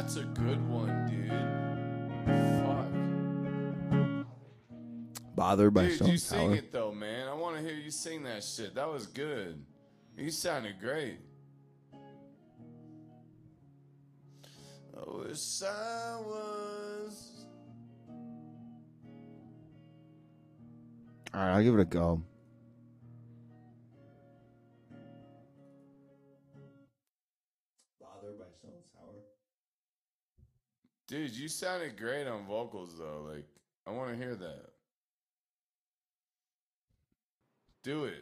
That's a good one, dude. Fuck. Bothered by Dude, Stone you sing Sour. it though, man. I want to hear you sing that shit. That was good. You sounded great. I wish I was. All right, I'll give it a go. Bothered by Stone Sour. Dude, you sounded great on vocals though. Like, I want to hear that. Do it.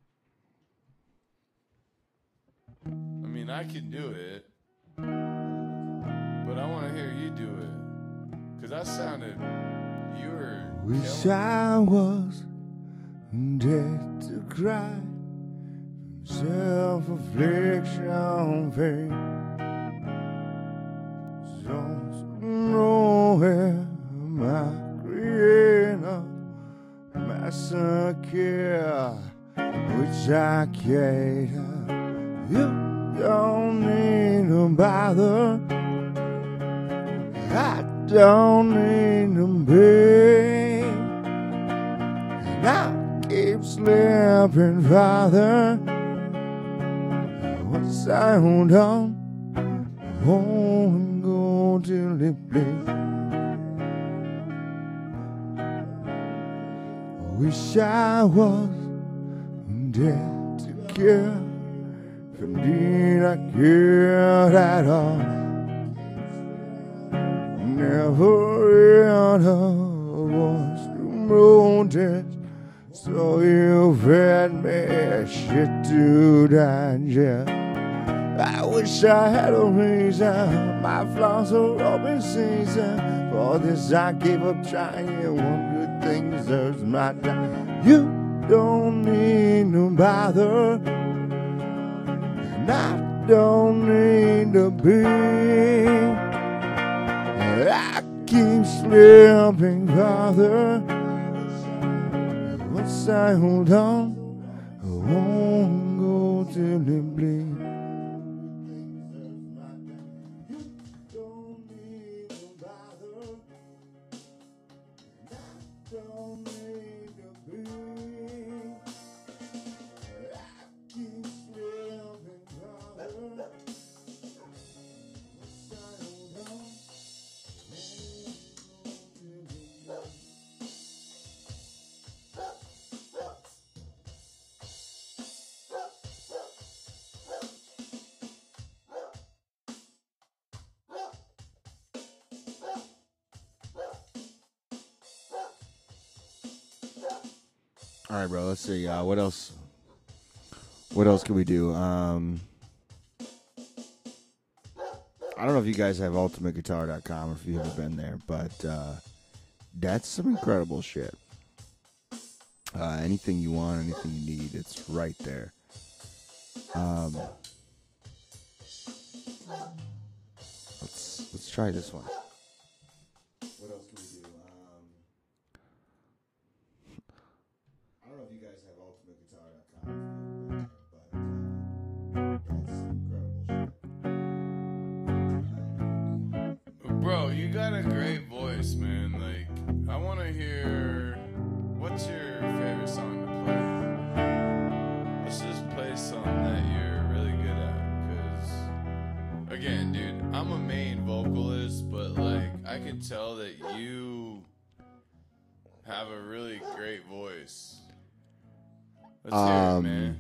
I mean, I can do it, but I want to hear you do it. Because that sounded, you were Wish killing I was dead to cry. Self-affliction, pain. Don't know where my creator, massacre, which I cater. You don't need to bother. I don't need to be. And I keep slipping farther. Once I hold on, I won't go till it bleeds. I wish I was dead to care. If indeed I cared at all. Never heard a voice to protest. So you fed me shit to digest. I wish I had a reason. My flaws are open season. For this I gave up trying. One good thing deserves my time. You don't need to bother. And I don't need to be. I keep slipping farther. Once I hold on, I won't go till it bleeds. Don't need to bother. Don't need to be. I keep slipping farther. Once I hold on. All right, bro. Let's see. What else? What else can we do? I don't know if you guys have ultimateguitar.com or if you've ever been there, but that's some incredible shit. Anything you want, anything you need, it's right there. Let's try this one. What else can we do? I don't know if you guys have ultimateguitar.com, but that's some incredible shit. Bro, you got a great voice, man. Like, I want to hear. What's your favorite song to play? Let's just play something that you're really good at. Because, again, dude, I'm a main vocalist, but, like, I can tell that you have a really great voice. Let's hear it, man.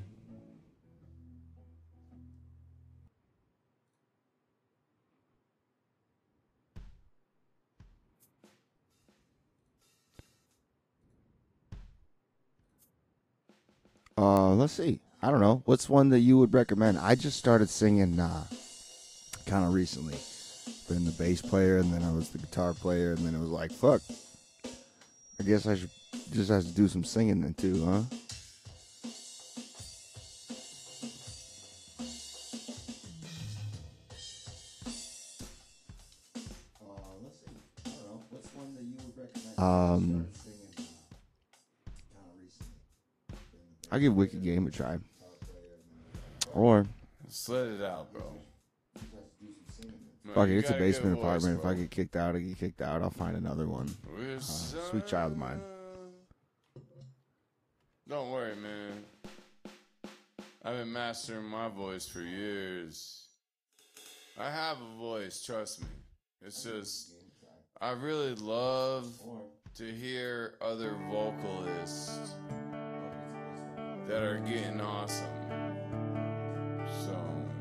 Let's see. I don't know. What's one that you would recommend? I just started singing kind of recently. Been the bass player, and then I was the guitar player, and then it was like, fuck. I guess I should just have to do some singing then too, huh? Let's see. I don't know. What's one that you would recommend? I'll give Wicked Game a try. Or Just let it out, bro. Fuck it, you it's a got good basement voice, apartment. bro. If I get kicked out, I get kicked out. I'll find another one. Sweet child of mine. Don't worry, man. I've been mastering my voice for years. I have a voice, trust me. It's just, I really love to hear other vocalists that are getting awesome. So,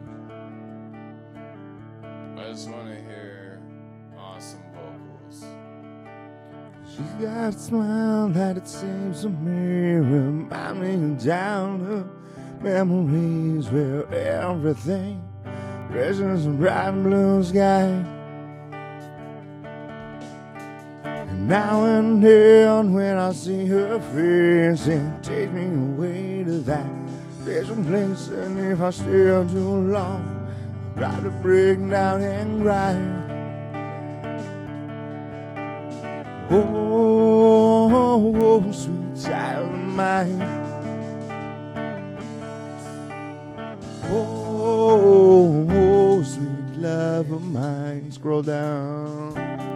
I just want to hear awesome vocals. She's got a smile that it seems to me, reminding down of memories where everything rests in bright blue sky. And now and then when I see her face, it takes me away to that special place. And if I stay too long, I'd rather break down and cry. Oh, sweet child of mine. Oh, sweet love of mine. Scroll down.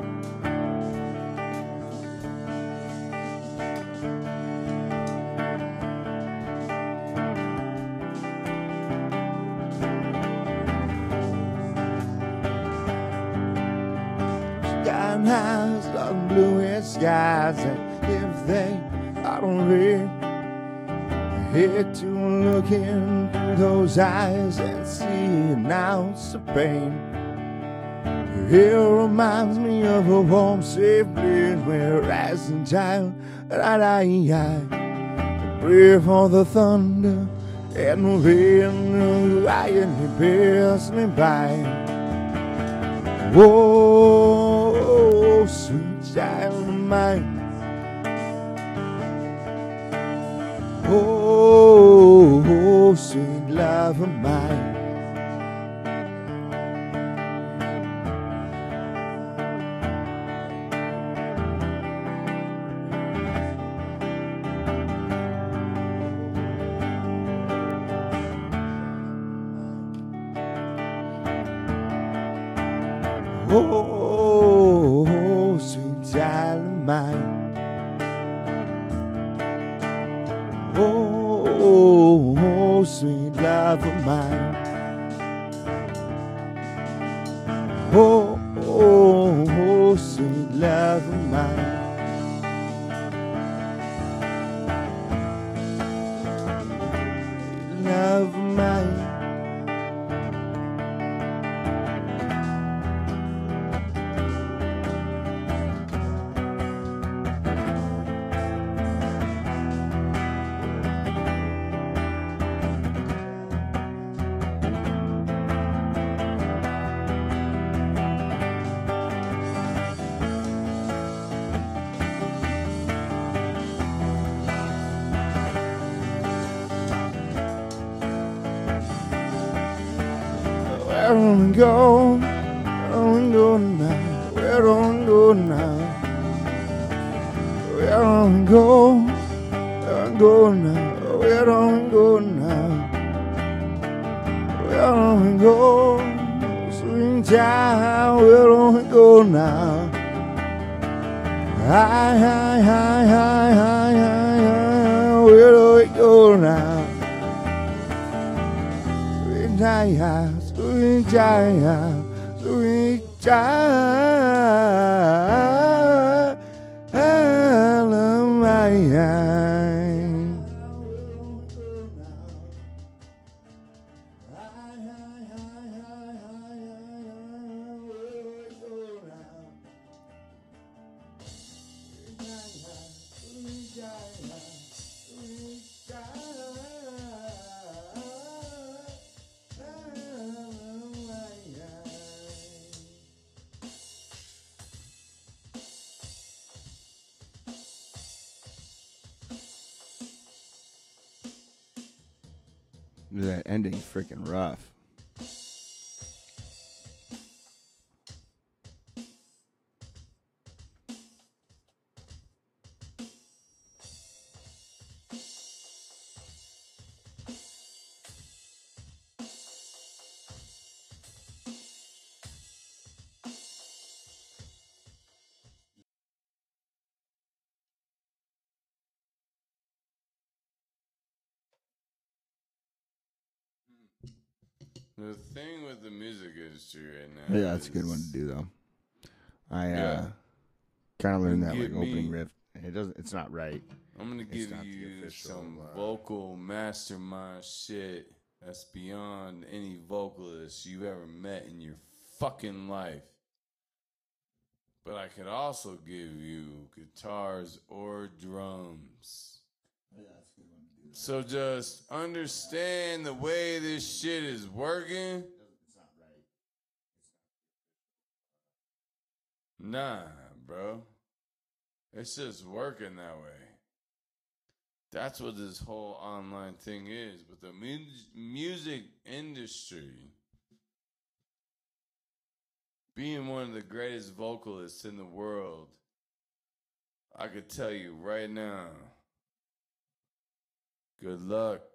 Got eyes like bluest skies, and if they are don't red, I hate to look into those eyes and see an ounce of pain. It reminds me of a warm, safe place where as a child I pray for the thunder and the rain, and he passed me by. Whoa, sweet child of mine. Oh, sweet love of mine. Oh, sweet child of mine. Oh, sweet love of mine. Oh, sweet love of mine. Love of mine. Where don't we go? Where don't we go now? Where don't we go now? Where don't we go? Where don't we go now? Where don't we go now? Where don't we go? Sweet child, where don't we go now? Hi, where do we go now? Sweet child, sweet child, sweet child of mine. That ending freaking rough. The thing with the music industry right now. Yeah, that's a good one to do though. I Yeah. kind of learned that Give like opening me- riff. It doesn't. It's not right. I'm gonna It's give not the you official, some vocal mastermind shit that's beyond any vocalist you ever met in your fucking life. But I could also give you guitars or drums. Yeah, that's a good one to do. So just understand the way this shit is working. It's not right. Nah, bro. It's just working that way. That's what this whole online thing is. But the music industry, being one of the greatest vocalists in the world, I could tell you right now, good luck.